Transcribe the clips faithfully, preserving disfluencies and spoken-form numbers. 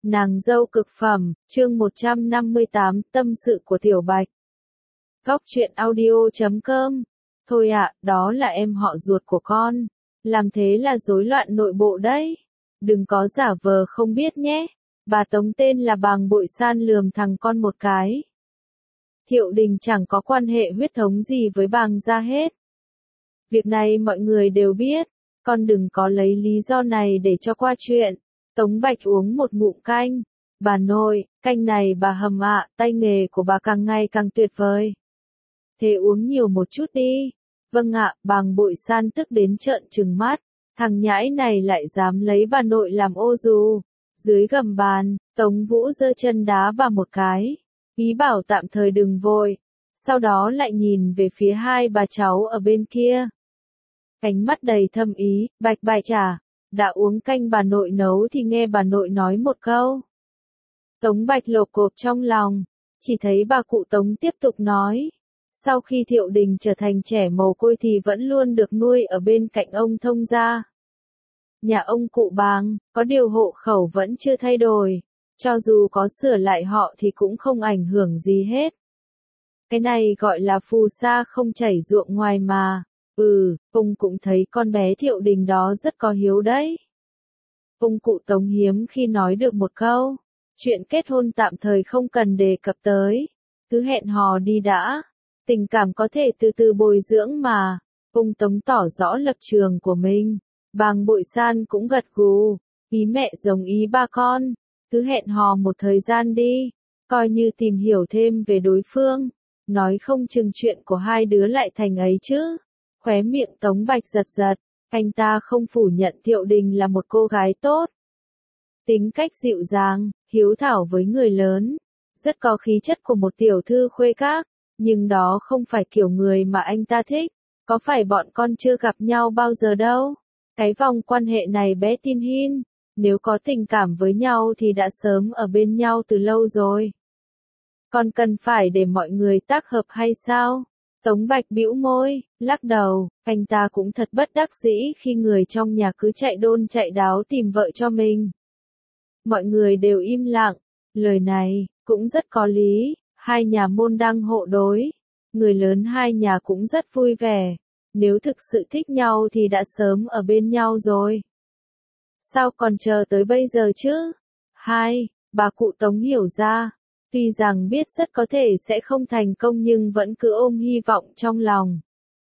Nàng dâu cực phẩm, chương một trăm năm mươi tám, tâm sự của Tiểu Bạch. Góc truyện audio chấm com. Thôi ạ, đó là em họ ruột của con. Làm thế là rối loạn nội bộ đấy. Đừng có giả vờ không biết nhé. Bà Tống tên là Bàng Bội San lườm thằng con một cái. Thiệu Đình chẳng có quan hệ huyết thống gì với Bàng gia hết. Việc này mọi người đều biết. Con đừng có lấy lý do này để cho qua chuyện. Tống Bạch uống một ngụm canh. Bà nội, canh này bà hầm ạ, tay nghề của bà càng ngày càng tuyệt vời. Thế uống nhiều một chút đi. Vâng ạ, Bàng Bội San tức đến trợn trừng mắt. Thằng nhãi này lại dám lấy bà nội làm ô dù. Dưới gầm bàn, Tống Vũ giơ chân đá bà một cái. Ý bảo tạm thời đừng vội. Sau đó lại nhìn về phía hai bà cháu ở bên kia. Ánh mắt đầy thâm ý, Bạch Bạch à, đã uống canh bà nội nấu thì nghe bà nội nói một câu. Tống Bạch lột cộp trong lòng, chỉ thấy bà cụ Tống tiếp tục nói. Sau khi Thiệu Đình trở thành trẻ mồ côi thì vẫn luôn được nuôi ở bên cạnh ông thông gia. Nhà ông cụ Bàng, có điều hộ khẩu vẫn chưa thay đổi, cho dù có sửa lại họ thì cũng không ảnh hưởng gì hết. Cái này gọi là phù sa không chảy ruộng ngoài mà. Ừ, ông cũng thấy con bé Thiệu Đình đó rất có hiếu đấy. Ông cụ Tống hiếm khi nói được một câu. Chuyện kết hôn tạm thời không cần đề cập tới. Cứ hẹn hò đi đã. Tình cảm có thể từ từ bồi dưỡng mà. Ông Tống tỏ rõ lập trường của mình. Bàng Bội San cũng gật gù. Ý mẹ giống ý ba con. Cứ hẹn hò một thời gian đi. Coi như tìm hiểu thêm về đối phương. Nói không chừng chuyện của hai đứa lại thành ấy chứ. Khóe miệng Tống Bạch giật giật, anh ta không phủ nhận Thiệu Đình là một cô gái tốt. Tính cách dịu dàng, hiếu thảo với người lớn, rất có khí chất của một tiểu thư khuê các, nhưng đó không phải kiểu người mà anh ta thích, có phải bọn con chưa gặp nhau bao giờ đâu. Cái vòng quan hệ này bé tin hin, nếu có tình cảm với nhau thì đã sớm ở bên nhau từ lâu rồi. Con cần phải để mọi người tác hợp hay sao? Tống Bạch bĩu môi, lắc đầu, anh ta cũng thật bất đắc dĩ khi người trong nhà cứ chạy đôn chạy đáo tìm vợ cho mình. Mọi người đều im lặng, lời này, cũng rất có lý, hai nhà môn đăng hộ đối. Người lớn hai nhà cũng rất vui vẻ, nếu thực sự thích nhau thì đã sớm ở bên nhau rồi. Sao còn chờ tới bây giờ chứ? Hai, bà cụ Tống hiểu ra. Tuy rằng biết rất có thể sẽ không thành công nhưng vẫn cứ ôm hy vọng trong lòng.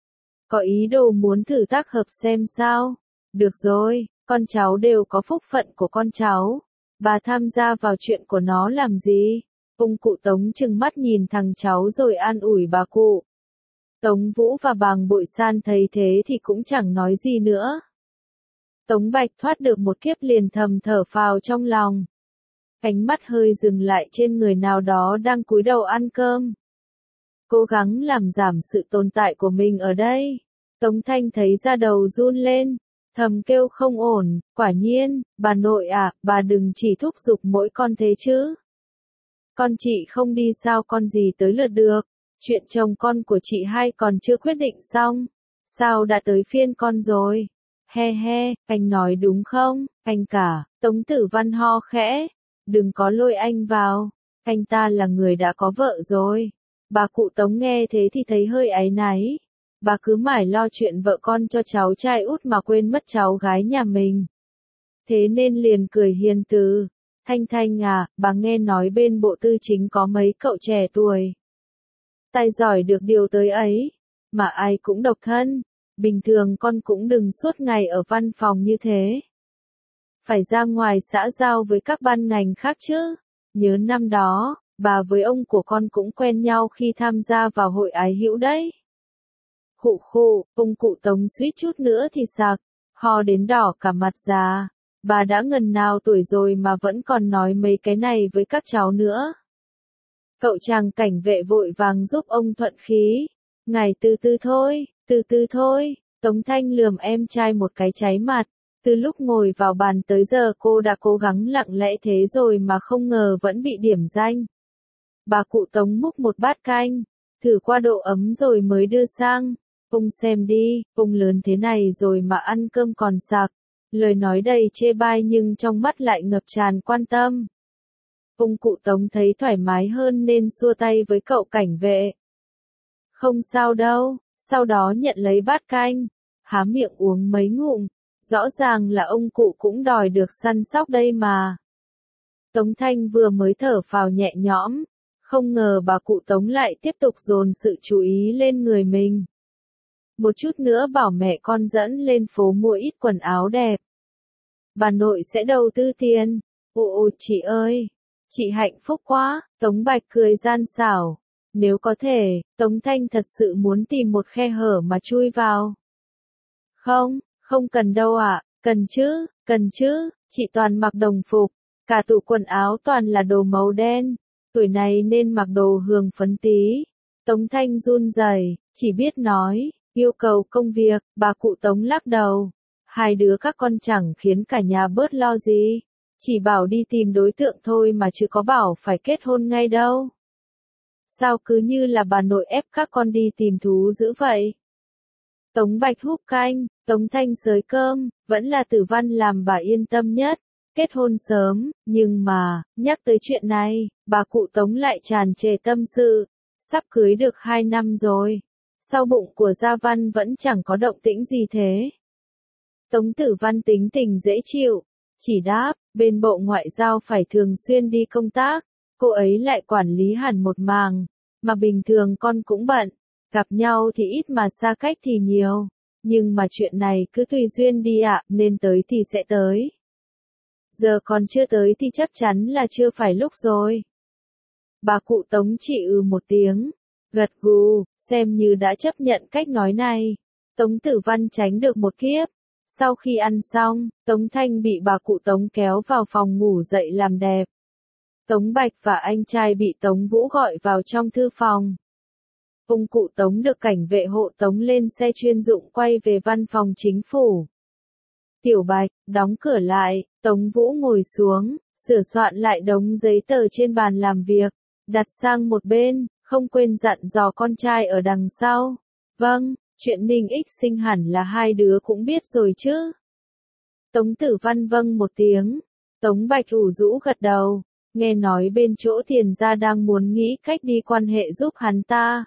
Có ý đồ muốn thử tác hợp xem sao. Được rồi, con cháu đều có phúc phận của con cháu. Bà tham gia vào chuyện của nó làm gì? Ông cụ Tống trừng mắt nhìn thằng cháu rồi an ủi bà cụ. Tống Vũ và Bàng Bội San thấy thế thì cũng chẳng nói gì nữa. Tống Bạch thoát được một kiếp liền thầm thở phào trong lòng. Ánh mắt hơi dừng lại trên người nào đó đang cúi đầu ăn cơm. Cố gắng làm giảm sự tồn tại của mình ở đây. Tống Thanh thấy da đầu run lên, thầm kêu không ổn, quả nhiên, bà nội à, bà đừng chỉ thúc giục mỗi con thế chứ. Con chị không đi sao con gì tới lượt được, chuyện chồng con của chị hai còn chưa quyết định xong, sao đã tới phiên con rồi. He he, anh nói đúng không, anh cả, Tống Tử Văn ho khẽ. Đừng có lôi anh vào, anh ta là người đã có vợ rồi. Bà cụ Tống nghe thế thì thấy hơi áy náy. Bà cứ mải lo chuyện vợ con cho cháu trai út mà quên mất cháu gái nhà mình. Thế nên liền cười hiền từ. Thanh Thanh à, bà nghe nói bên bộ tư chính có mấy cậu trẻ tuổi. Tài giỏi được điều tới ấy, mà ai cũng độc thân. Bình thường con cũng đừng suốt ngày ở văn phòng như thế. Phải ra ngoài xã giao với các ban ngành khác chứ. Nhớ năm đó, bà với ông của con cũng quen nhau khi tham gia vào hội ái hữu đấy. Khụ khụ, ông cụ Tống suýt chút nữa thì sặc, ho đến đỏ cả mặt già. Bà đã ngần nào tuổi rồi mà vẫn còn nói mấy cái này với các cháu nữa. Cậu chàng cảnh vệ vội vàng giúp ông thuận khí. Ngài từ từ thôi, từ từ thôi. Tống Thanh lườm em trai một cái cháy mặt. Từ lúc ngồi vào bàn tới giờ cô đã cố gắng lặng lẽ thế rồi mà không ngờ vẫn bị điểm danh. Bà cụ Tống múc một bát canh, thử qua độ ấm rồi mới đưa sang. Ông xem đi, ông lớn thế này rồi mà ăn cơm còn sặc. Lời nói đầy chê bai nhưng trong mắt lại ngập tràn quan tâm. Ông cụ Tống thấy thoải mái hơn nên xua tay với cậu cảnh vệ. Không sao đâu, sau đó nhận lấy bát canh, há miệng uống mấy ngụm, rõ ràng là ông cụ cũng đòi được săn sóc đây mà. Tống Thanh vừa mới thở phào nhẹ nhõm, không ngờ bà cụ Tống lại tiếp tục dồn sự chú ý lên người mình. Một chút nữa bảo mẹ con dẫn lên phố mua ít quần áo đẹp. Bà nội sẽ đầu tư tiền. Ồ chị ơi, chị hạnh phúc quá, Tống Bạch cười gian xảo. Nếu có thể, Tống Thanh thật sự muốn tìm một khe hở mà chui vào. Không, không cần đâu ạ, cần chứ, cần chứ, chị toàn mặc đồng phục, cả tủ quần áo toàn là đồ màu đen, tuổi này nên mặc đồ hường phấn tí. Tống Thanh run rẩy, chỉ biết nói, yêu cầu công việc, bà cụ Tống lắc đầu. Hai đứa các con chẳng khiến cả nhà bớt lo gì, chỉ bảo đi tìm đối tượng thôi mà chứ có bảo phải kết hôn ngay đâu. Sao cứ như là bà nội ép các con đi tìm thú dữ vậy? Tống Bạch húp canh, Tống Thanh xới cơm, vẫn là Tử Văn làm bà yên tâm nhất, kết hôn sớm, nhưng mà, nhắc tới chuyện này, bà cụ Tống lại tràn trề tâm sự, sắp cưới được hai năm rồi, sau bụng của Gia Văn vẫn chẳng có động tĩnh gì thế. Tống Tử Văn tính tình dễ chịu, chỉ đáp, bên Bộ Ngoại giao phải thường xuyên đi công tác, cô ấy lại quản lý hẳn một màng, mà bình thường con cũng bận, gặp nhau thì ít mà xa cách thì nhiều, nhưng mà chuyện này cứ tùy duyên đi ạ, nên tới thì sẽ tới. Giờ còn chưa tới thì chắc chắn là chưa phải lúc rồi. Bà cụ Tống chỉ ừ một tiếng, gật gù, xem như đã chấp nhận cách nói này. Tống Tử Văn tránh được một kiếp. Sau khi ăn xong, Tống Thanh bị bà cụ Tống kéo vào phòng ngủ dậy làm đẹp. Tống Bạch và anh trai bị Tống Vũ gọi vào trong thư phòng. Ông cụ Tống được cảnh vệ hộ tống lên xe chuyên dụng quay về văn phòng chính phủ. Tiểu Bạch, đóng cửa lại, Tống Vũ ngồi xuống, sửa soạn lại đống giấy tờ trên bàn làm việc, đặt sang một bên, không quên dặn dò con trai ở đằng sau. Vâng, chuyện Ninh Ích sinh hẳn là hai đứa cũng biết rồi chứ. Tống Tử Văn vâng một tiếng, Tống Bạch ủ rũ gật đầu, nghe nói bên chỗ Tiền gia đang muốn nghĩ cách đi quan hệ giúp hắn ta.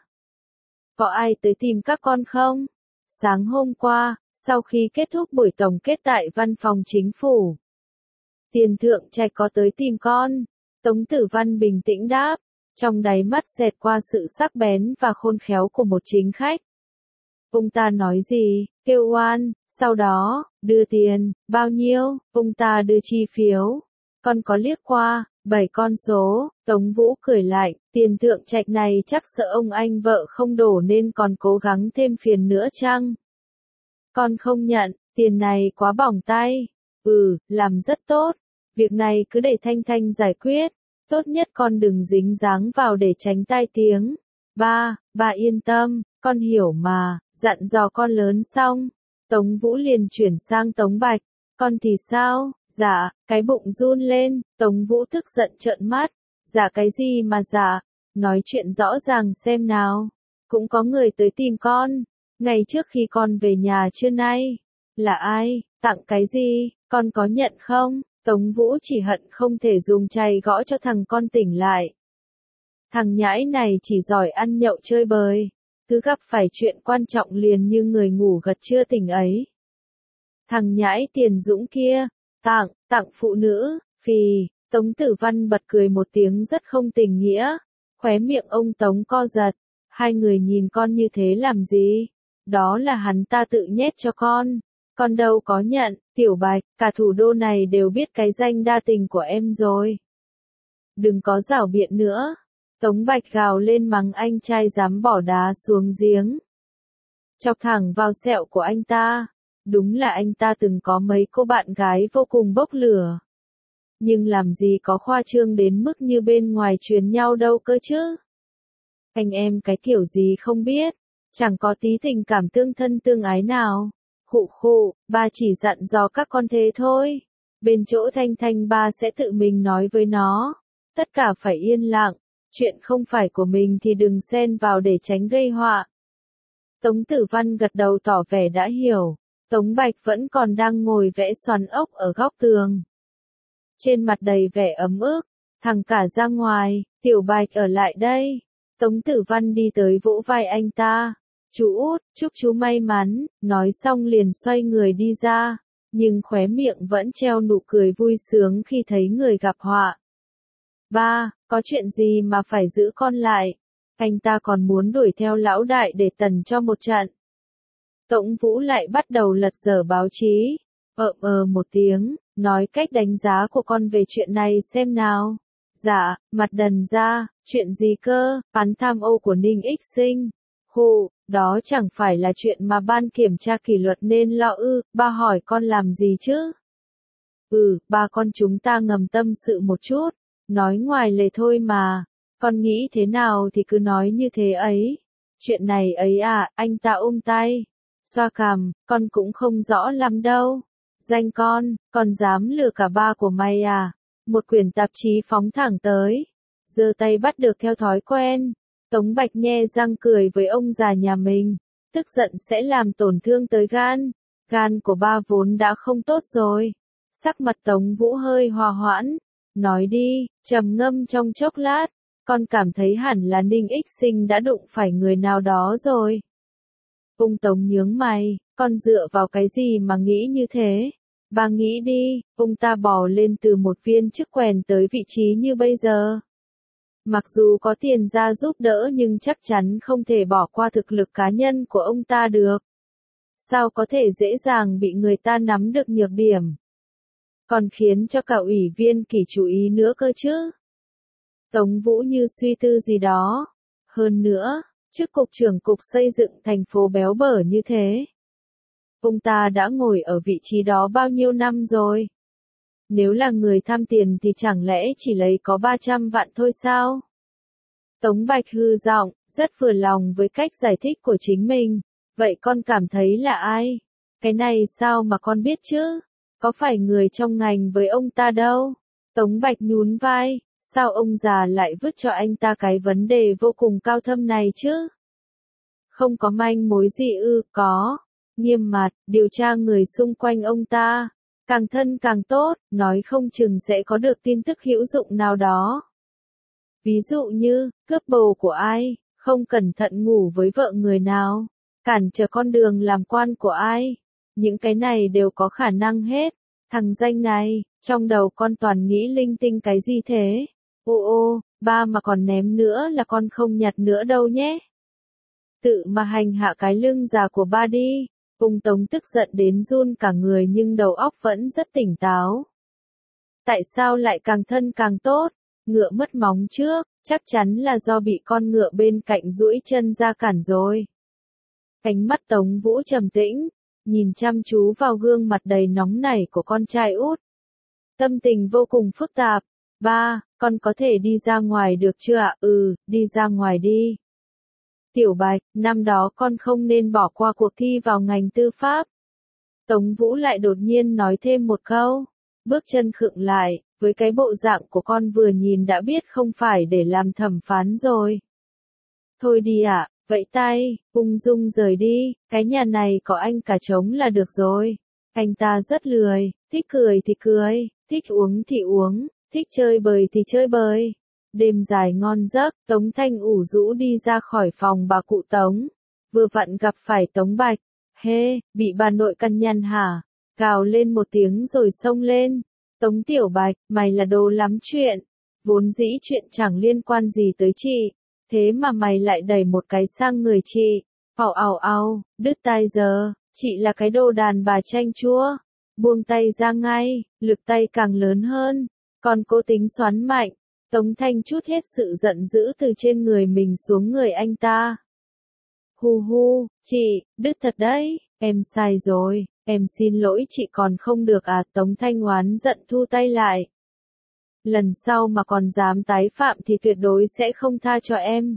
Có ai tới tìm các con không? Sáng hôm qua, sau khi kết thúc buổi tổng kết tại văn phòng chính phủ, Tiền Thượng Trạch có tới tìm con. Tống Tử Văn bình tĩnh đáp, trong đáy mắt xẹt qua sự sắc bén và khôn khéo của một chính khách. Ông ta nói gì? Kêu oan, sau đó, đưa tiền, bao nhiêu? Ông ta đưa chi phiếu. Con có liếc qua, bảy con số, Tống Vũ cười lại, Tiền Thượng Trạch này chắc sợ ông anh vợ không đổ nên còn cố gắng thêm phiền nữa chăng? Con không nhận, tiền này quá bỏng tay. Ừ, làm rất tốt. Việc này cứ để Thanh Thanh giải quyết. Tốt nhất con đừng dính dáng vào để tránh tai tiếng. Ba, bà yên tâm, con hiểu mà, dặn dò con lớn xong. Tống Vũ liền chuyển sang Tống Bạch. Con thì sao? Dạ, cái bụng run lên, Tống Vũ tức giận trợn mắt. Dạ cái gì mà dạ? Nói chuyện rõ ràng xem nào. Cũng có người tới tìm con. Ngày trước khi con về nhà trưa nay. Là ai? Tặng cái gì? Con có nhận không? Tống Vũ chỉ hận không thể dùng chày gõ cho thằng con tỉnh lại. Thằng nhãi này chỉ giỏi ăn nhậu chơi bời. Cứ gặp phải chuyện quan trọng liền như người ngủ gật chưa tỉnh ấy. Thằng nhãi Tiền Dũng kia. Tặng, tặng phụ nữ, phì. Tống Tử Văn bật cười một tiếng rất không tình nghĩa. Khóe miệng ông Tống co giật. Hai người nhìn con như thế làm gì? Đó là hắn ta tự nhét cho con. Con đâu có nhận, Tiểu Bạch, cả thủ đô này đều biết cái danh đa tình của em rồi. Đừng có giảo biện nữa. Tống Bạch gào lên mắng anh trai dám bỏ đá xuống giếng. Chọc thẳng vào sẹo của anh ta. Đúng là anh ta từng có mấy cô bạn gái vô cùng bốc lửa. Nhưng làm gì có khoa trương đến mức như bên ngoài truyền nhau đâu cơ chứ. Anh em cái kiểu gì không biết. Chẳng có tí tình cảm tương thân tương ái nào. Khụ khụ, ba chỉ dặn dò các con thế thôi. Bên chỗ Thanh Thanh ba sẽ tự mình nói với nó. Tất cả phải yên lặng. Chuyện không phải của mình thì đừng xen vào để tránh gây họa. Tống Tử Văn gật đầu tỏ vẻ đã hiểu. Tống Bạch vẫn còn đang ngồi vẽ xoắn ốc ở góc tường. Trên mặt đầy vẻ ấm ức. Thằng cả ra ngoài, Tiểu Bạch ở lại đây. Tống Tử Văn đi tới vỗ vai anh ta. Chú út, chúc chú may mắn, nói xong liền xoay người đi ra, nhưng khóe miệng vẫn treo nụ cười vui sướng khi thấy người gặp họa. Ba, có chuyện gì mà phải giữ con lại? Anh ta còn muốn đuổi theo lão đại để tần cho một trận. Tống Vũ lại bắt đầu lật dở báo chí, ợm ờ một tiếng, nói cách đánh giá của con về chuyện này xem nào. Dạ, mặt đần ra, chuyện gì cơ, án tham ô của Ninh Ích Sinh. Hù, đó chẳng phải là chuyện mà ban kiểm tra kỷ luật nên lo ư, ba hỏi con làm gì chứ? Ừ, ba con chúng ta ngầm tâm sự một chút, nói ngoài lề thôi mà, con nghĩ thế nào thì cứ nói như thế ấy. Chuyện này ấy à, anh ta ôm tay, xoa cằm, con cũng không rõ lắm đâu. Danh con, con dám lừa cả ba của mày à? Một quyển tạp chí phóng thẳng tới, giơ tay bắt được theo thói quen. Tống Bạch nhe răng cười với ông già nhà mình, tức giận sẽ làm tổn thương tới gan. Gan của ba vốn đã không tốt rồi. Sắc mặt Tống Vũ hơi hòa hoãn, nói đi, trầm ngâm trong chốc lát, con cảm thấy hẳn là Ninh Ích Sinh đã đụng phải người nào đó rồi. Ung Tống nhướng mày, con dựa vào cái gì mà nghĩ như thế? Bà nghĩ đi, ông ta bò lên từ một viên chức quèn tới vị trí như bây giờ. Mặc dù có tiền ra giúp đỡ nhưng chắc chắn không thể bỏ qua thực lực cá nhân của ông ta được. Sao có thể dễ dàng bị người ta nắm được nhược điểm? Còn khiến cho cả ủy viên kỷ chú ý nữa cơ chứ? Tống Vũ như suy tư gì đó. Hơn nữa, chức cục trưởng cục xây dựng thành phố béo bở như thế. Ông ta đã ngồi ở vị trí đó bao nhiêu năm rồi? Nếu là người tham tiền thì chẳng lẽ chỉ lấy có ba trăm vạn thôi sao? Tống Bạch hư giọng, rất vừa lòng với cách giải thích của chính mình. Vậy con cảm thấy là ai? Cái này sao mà con biết chứ? Có phải người trong ngành với ông ta đâu? Tống Bạch nhún vai, sao ông già lại vứt cho anh ta cái vấn đề vô cùng cao thâm này chứ? Không có manh mối gì ư? Có. Nghiêm mặt, điều tra người xung quanh ông ta. Càng thân càng tốt, nói không chừng sẽ có được tin tức hữu dụng nào đó. Ví dụ như, cướp bồ của ai, không cẩn thận ngủ với vợ người nào, cản trở con đường làm quan của ai. Những cái này đều có khả năng hết. Thằng danh này, trong đầu con toàn nghĩ linh tinh cái gì thế? Ô ô, ba mà còn ném nữa là con không nhặt nữa đâu nhé. Tự mà hành hạ cái lưng già của ba đi. Ung Tống tức giận đến run cả người nhưng đầu óc vẫn rất tỉnh táo. Tại sao lại càng thân càng tốt? Ngựa mất móng trước, chắc chắn là do bị con ngựa bên cạnh duỗi chân ra cản rồi. Ánh mắt Tống Vũ trầm tĩnh, nhìn chăm chú vào gương mặt đầy nóng nảy của con trai út. Tâm tình vô cùng phức tạp. Ba, con có thể đi ra ngoài được chưa ạ? Ừ, đi ra ngoài đi. Tiểu Bạch, năm đó con không nên bỏ qua cuộc thi vào ngành tư pháp. Tống Vũ lại đột nhiên nói thêm một câu. Bước chân khựng lại, với cái bộ dạng của con vừa nhìn đã biết không phải để làm thẩm phán rồi. Thôi đi ạ, vẫy tay, ung dung rời đi, cái nhà này có anh cả trống là được rồi. Anh ta rất lười, thích cười thì cười, thích uống thì uống, thích chơi bời thì chơi bời. Đêm dài ngon giấc, Tống Thanh ủ rũ đi ra khỏi phòng bà cụ Tống. Vừa vặn gặp phải Tống Bạch. Hê, bị bà nội căn nhằn hả? Gào lên một tiếng rồi xông lên. Tống Tiểu Bạch, mày là đồ lắm chuyện. Vốn dĩ chuyện chẳng liên quan gì tới chị. Thế mà mày lại đẩy một cái sang người chị. Ào ào ào, đứt tai giờ. Chị là cái đồ đàn bà chanh chua. Buông tay ra ngay, lực tay càng lớn hơn. Còn cố tính xoắn mạnh. Tống Thanh chút hết sự giận dữ từ trên người mình xuống người anh ta. Hu hu, chị, đứt thật đấy, em sai rồi, em xin lỗi chị còn không được à? Tống Thanh oán giận thu tay lại. Lần sau mà còn dám tái phạm thì tuyệt đối sẽ không tha cho em.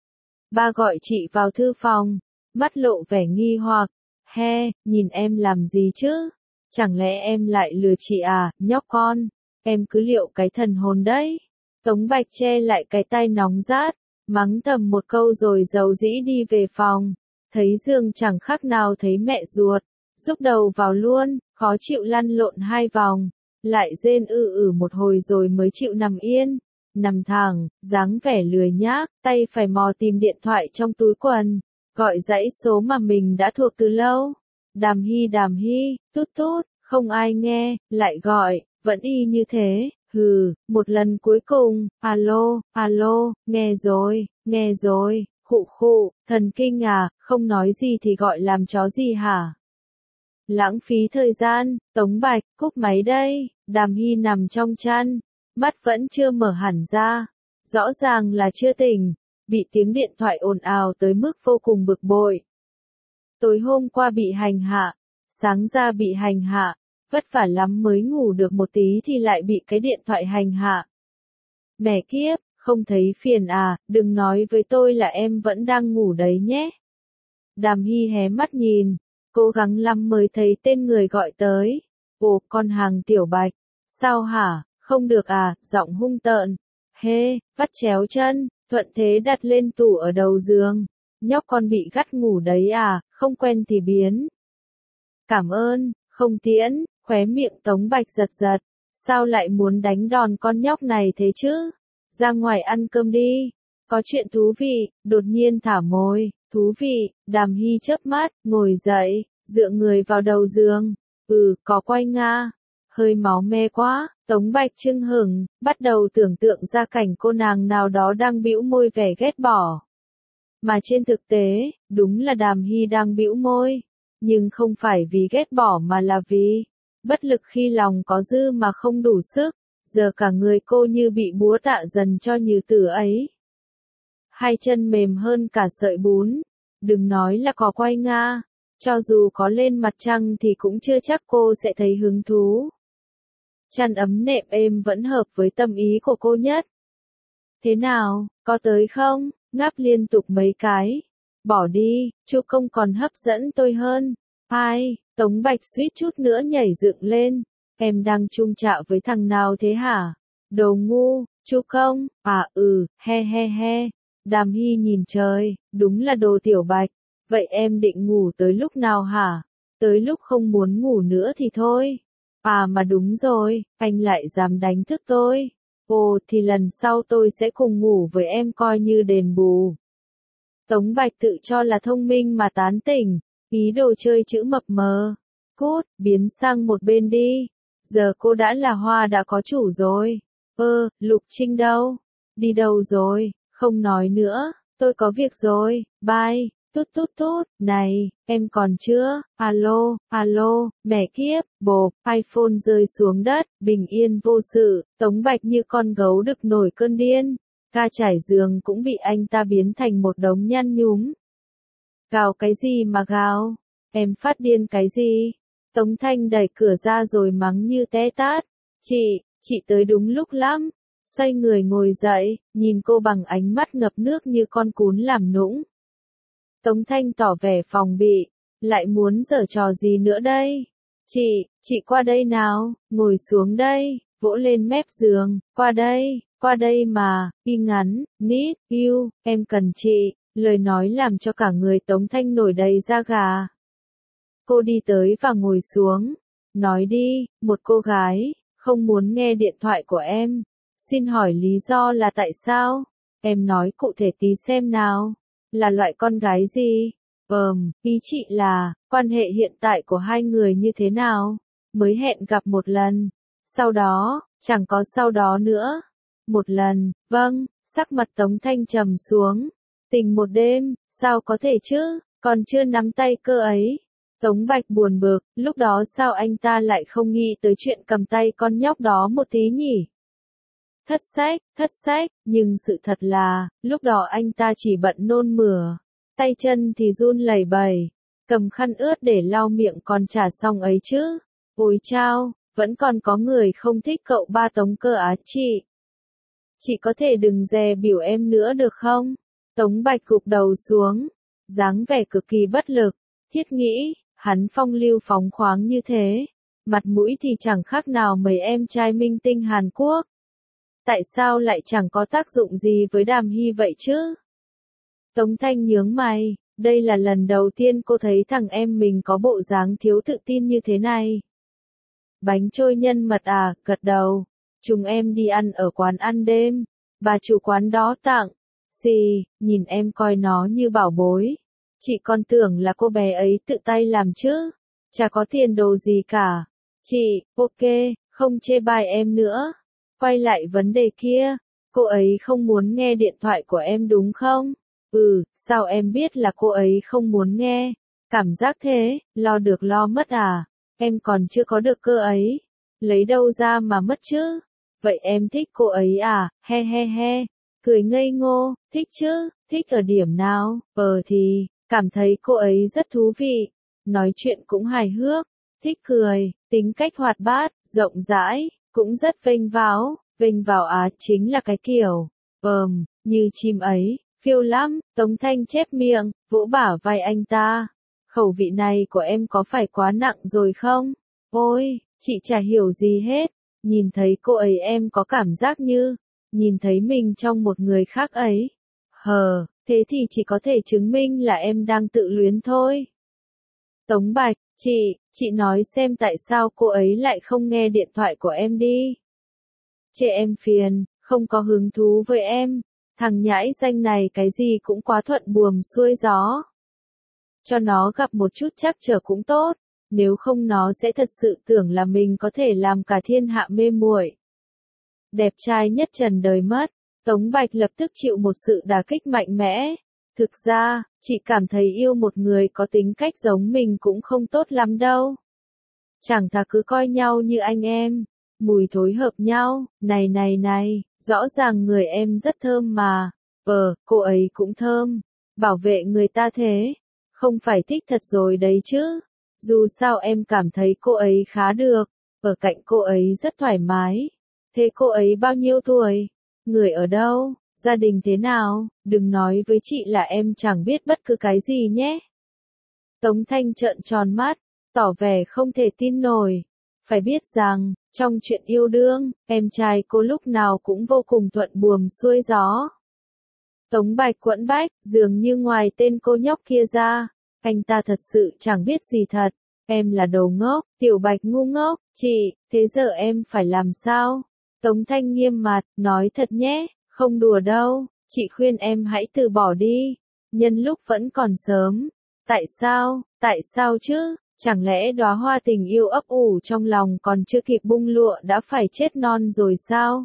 Ba gọi chị vào thư phòng, mắt lộ vẻ nghi hoặc. He, nhìn em làm gì chứ? Chẳng lẽ em lại lừa chị à, nhóc con? Em cứ liệu cái thần hồn đấy. Tống Bạch che lại cái tay nóng rát, mắng thầm một câu rồi dầu dĩ đi về phòng. Thấy giường chẳng khác nào thấy mẹ ruột, rúc đầu vào luôn, khó chịu lăn lộn hai vòng, lại rên ư ử một hồi rồi mới chịu nằm yên. nằm thẳng, dáng vẻ lười nhác, tay phải mò tìm điện thoại trong túi quần, gọi dãy số mà mình đã thuộc từ lâu. Đàm Hy Đàm Hy, tút tút, không ai nghe, lại gọi, vẫn y như thế, hừ, một lần cuối cùng, alo, alo, nghe rồi, nghe rồi, khụ khụ, thần kinh à, không nói gì thì gọi làm chó gì hả? Lãng phí thời gian, Tống Bạch, cúp máy đây, Đàm Hy nằm trong chăn, mắt vẫn chưa mở hẳn ra, rõ ràng là chưa tỉnh, bị tiếng điện thoại ồn ào tới mức vô cùng bực bội. Tối hôm qua bị hành hạ, sáng ra bị hành hạ, vất vả lắm mới ngủ được một tí thì lại bị cái điện thoại hành hạ. Mẹ kiếp, không thấy phiền à, đừng nói với tôi là em vẫn đang ngủ đấy nhé. Đàm Hy hé mắt nhìn, cố gắng lắm mới thấy tên người gọi tới. Ồ, con hàng Tiểu Bạch, sao hả, không được à, giọng hung tợn. Hê, vắt chéo chân, thuận thế đặt lên tủ ở đầu giường. Nhóc con bị gắt ngủ đấy à, không quen thì biến. Cảm ơn, không tiễn, khóe miệng Tống Bạch giật giật. Sao lại muốn đánh đòn con nhóc này thế chứ? Ra ngoài ăn cơm đi. Có chuyện thú vị, đột nhiên thả mồi, thú vị, Đàm Hy chớp mắt, ngồi dậy, dựa người vào đầu giường. Ừ, có quay nga. Hơi máu me quá, Tống Bạch chưng hửng, bắt đầu tưởng tượng ra cảnh cô nàng nào đó đang bĩu môi vẻ ghét bỏ. Mà trên thực tế, đúng là Đàm Hy đang bĩu môi. Nhưng không phải vì ghét bỏ mà là vì bất lực khi lòng có dư mà không đủ sức. Giờ cả người cô như bị búa tạ dần cho như tử ấy. Hai chân mềm hơn cả sợi bún. Đừng nói là có quay nga. Cho dù có lên mặt trăng thì cũng chưa chắc cô sẽ thấy hứng thú. Chăn ấm nệm êm vẫn hợp với tâm ý của cô nhất. Thế nào, có tới không? Ngáp liên tục mấy cái. Bỏ đi, Chu Công còn hấp dẫn tôi hơn. Ai, Tống Bạch suýt chút nữa nhảy dựng lên. Em đang chung chạo với thằng nào thế hả? Đồ ngu, Chu Công, à ừ, he he he. Đàm Hy nhìn trời, đúng là đồ Tiểu Bạch. Vậy em định ngủ tới lúc nào hả? Tới lúc không muốn ngủ nữa thì thôi. À mà đúng rồi, anh lại dám đánh thức tôi. Ồ thì lần sau tôi sẽ cùng ngủ với em coi như đền bù. Tống Bạch tự cho là thông minh mà tán tỉnh, ý đồ chơi chữ mập mờ. Cút, biến sang một bên đi. Giờ cô đã là hoa đã có chủ rồi. Ơ, Lục Trinh đâu? Đi đâu rồi? Không nói nữa, tôi có việc rồi, bye. Tút tút tút, này, em còn chưa? Alo, alo, mẹ kiếp, bộp, iPhone rơi xuống đất, bình yên vô sự, Tống Bạch như con gấu đực nổi cơn điên. Ga trải giường cũng bị anh ta biến thành một đống nhăn nhúm. Gào cái gì mà gào? Em phát điên cái gì? Tống Thanh đẩy cửa ra rồi mắng như té tát. Chị, chị tới đúng lúc lắm. Xoay người ngồi dậy, nhìn cô bằng ánh mắt ngập nước như con cún làm nũng. Tống Thanh tỏ vẻ phòng bị, lại muốn giở trò gì nữa đây? Chị, chị qua đây nào, ngồi xuống đây, vỗ lên mép giường, qua đây, qua đây mà, y ngắn, nít, yêu, em cần chị, lời nói làm cho cả người Tống Thanh nổi đầy da gà. Cô đi tới và ngồi xuống, nói đi, một cô gái, không muốn nghe điện thoại của em, xin hỏi lý do là tại sao? Em nói cụ thể tí xem nào. Là loại con gái gì? Ờm, ý chị là, quan hệ hiện tại của hai người như thế nào? Mới hẹn gặp một lần. Sau đó, chẳng có sau đó nữa. Một lần, vâng, sắc mặt Tống Thanh trầm xuống. Tình một đêm, sao có thể chứ, còn chưa nắm tay cơ ấy. Tống Bạch buồn bực, lúc đó sao anh ta lại không nghĩ tới chuyện cầm tay con nhóc đó một tí nhỉ? Thất sách, thất sách, nhưng sự thật là, lúc đó anh ta chỉ bận nôn mửa, tay chân thì run lẩy bẩy, cầm khăn ướt để lau miệng còn chả xong ấy chứ. Ôi chao, vẫn còn có người không thích cậu ba Tống cơ á chị. Chị có thể đừng dè biểu em nữa được không? Tống Bạch gục đầu xuống, dáng vẻ cực kỳ bất lực, thiết nghĩ, hắn phong lưu phóng khoáng như thế, mặt mũi thì chẳng khác nào mấy em trai minh tinh Hàn Quốc. Tại sao lại chẳng có tác dụng gì với Đàm Hy vậy chứ? Tống Thanh nhướng mày, đây là lần đầu tiên cô thấy thằng em mình có bộ dáng thiếu tự tin như thế này. Bánh trôi nhân mật à, gật đầu. Chúng em đi ăn ở quán ăn đêm. bà chủ quán đó tặng. Xì, nhìn em coi nó như bảo bối. Chị còn tưởng là cô bé ấy tự tay làm chứ. Chả có tiền đồ gì cả. Chị, ok, không chê bai em nữa. Quay lại vấn đề kia. Cô ấy không muốn nghe điện thoại của em đúng không? Ừ, sao em biết là cô ấy không muốn nghe? Cảm giác thế, lo được lo mất à? Em còn chưa có được cơ ấy. Lấy đâu ra mà mất chứ? Vậy em thích cô ấy à? He he he. Cười ngây ngô, thích chứ, thích ở điểm nào? Ờ thì, cảm thấy cô ấy rất thú vị. Nói chuyện cũng hài hước, thích cười, tính cách hoạt bát, rộng rãi, cũng rất vênh váo. Vênh vào á chính là cái kiểu, ờm, như chim ấy, phiêu lắm. Tống Thanh chép miệng, vỗ bả vai anh ta. Khẩu vị này của em có phải quá nặng rồi không? Ôi, chị chả hiểu gì hết. Nhìn thấy cô ấy em có cảm giác như, nhìn thấy mình trong một người khác ấy. Hờ, thế thì chỉ có thể chứng minh là em đang tự luyến thôi. Tống Bạch, chị, chị nói xem tại sao cô ấy lại không nghe điện thoại của em đi. Chê em phiền, không có hứng thú với em. Thằng nhãi danh này cái gì cũng quá thuận buồm xuôi gió. Cho nó gặp một chút trắc trở cũng tốt, nếu không nó sẽ thật sự tưởng là mình có thể làm cả thiên hạ mê muội. Đẹp trai nhất trần đời mất, Tống Bạch lập tức chịu một sự đả kích mạnh mẽ. Thực ra, chị cảm thấy yêu một người có tính cách giống mình cũng không tốt lắm đâu. Chẳng thà cứ coi nhau như anh em, mùi thối hợp nhau. Này này này, rõ ràng người em rất thơm mà. Ờ, cô ấy cũng thơm. Bảo vệ người ta thế. Không phải thích thật rồi đấy chứ. Dù sao em cảm thấy cô ấy khá được. Ở cạnh cô ấy rất thoải mái. Thế cô ấy bao nhiêu tuổi? Người ở đâu? Gia đình thế nào? Đừng nói với chị là em chẳng biết bất cứ cái gì nhé. Tống Thanh trợn tròn mắt, tỏ vẻ không thể tin nổi. Phải biết rằng, trong chuyện yêu đương, em trai cô lúc nào cũng vô cùng thuận buồm xuôi gió. Tống Bạch quẫn bách, dường như ngoài tên cô nhóc kia ra, anh ta thật sự chẳng biết gì thật. Em là đồ ngốc, Tiểu Bạch ngu ngốc. Chị, thế giờ em phải làm sao? Tống Thanh nghiêm mặt, nói thật nhé, không đùa đâu, chị khuyên em hãy từ bỏ đi. Nhân lúc vẫn còn sớm. Tại sao, tại sao chứ? Chẳng lẽ đóa hoa tình yêu ấp ủ trong lòng còn chưa kịp bung lụa đã phải chết non rồi sao?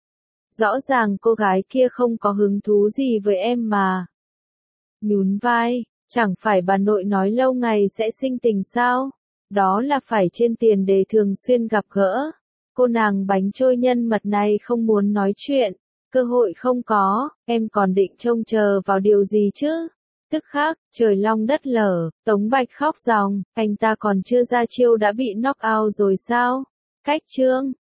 Rõ ràng cô gái kia không có hứng thú gì với em mà. Nhún vai, chẳng phải bà nội nói lâu ngày sẽ sinh tình sao? Đó là phải trên tiền để thường xuyên gặp gỡ. Cô nàng bánh trôi nhân mật này không muốn nói chuyện. Cơ hội không có, em còn định trông chờ vào điều gì chứ? Tức khắc, trời long đất lở, Tống Bạch khóc ròng, anh ta còn chưa ra chiêu đã bị knock out rồi sao? Cách chương